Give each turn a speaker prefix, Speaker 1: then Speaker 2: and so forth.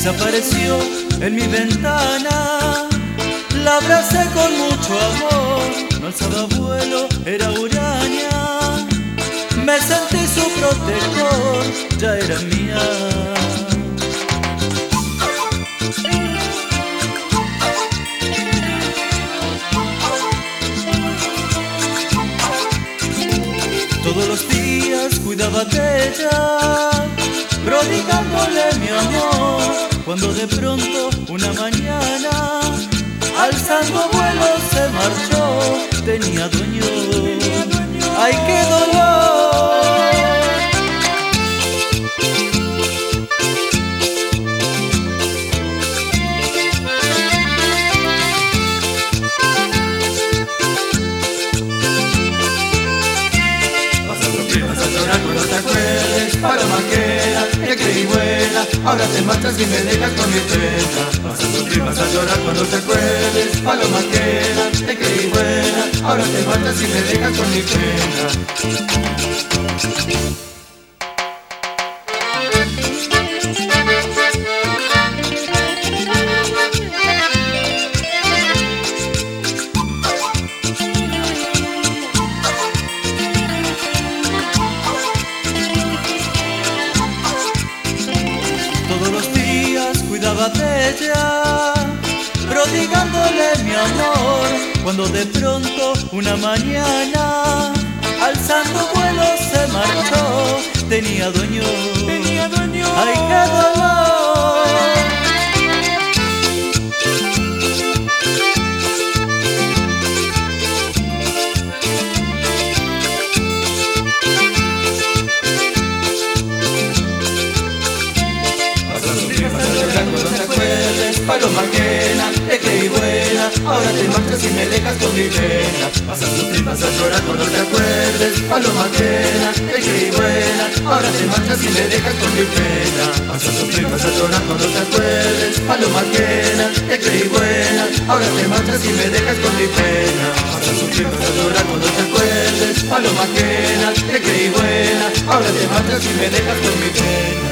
Speaker 1: desapareció en mi ventana. La abracé con mucho amor, no alzaba vuelo, era huraña. Me sentí su protector, ya era mía. Todos los días cuidaba de ella, prodigándole mi amor, cuando de pronto una mañana, alzando vuelo se marchó, tenía dueño. ¡Ay, qué dolor!
Speaker 2: Vas a llorar cuando te acuerdes, paloma queda, te creí buena, ahora te marchas y me dejas con mi pena. Vas a sufrir, vas a llorar cuando te acuerdes, paloma queda, te creí buena, ahora te marchas y me dejas con mi pena.
Speaker 1: Todos los días cuidaba de ella, prodigándole mi amor, cuando de pronto una mañana, alzando vuelo se marchó, tenía dueño. ¡Ay, qué dolor!
Speaker 2: Paloma quena, te creí buena, ahora te marchas y me dejas con mi pena. Vas a sufrir, vas a llorar cuando te acuerdes, paloma quena, te creí buena, ahora te marchas y me dejas con mi pena. Vas a sufrir, vas a llorar cuando te acuerdes, paloma quena, te creí buena, ahora te marchas y me dejas con mi pena. Vas a sufrir, vas a llorar cuando te acuerdes, paloma quena, te creí buena, ahora te marchas y me dejas con mi pena.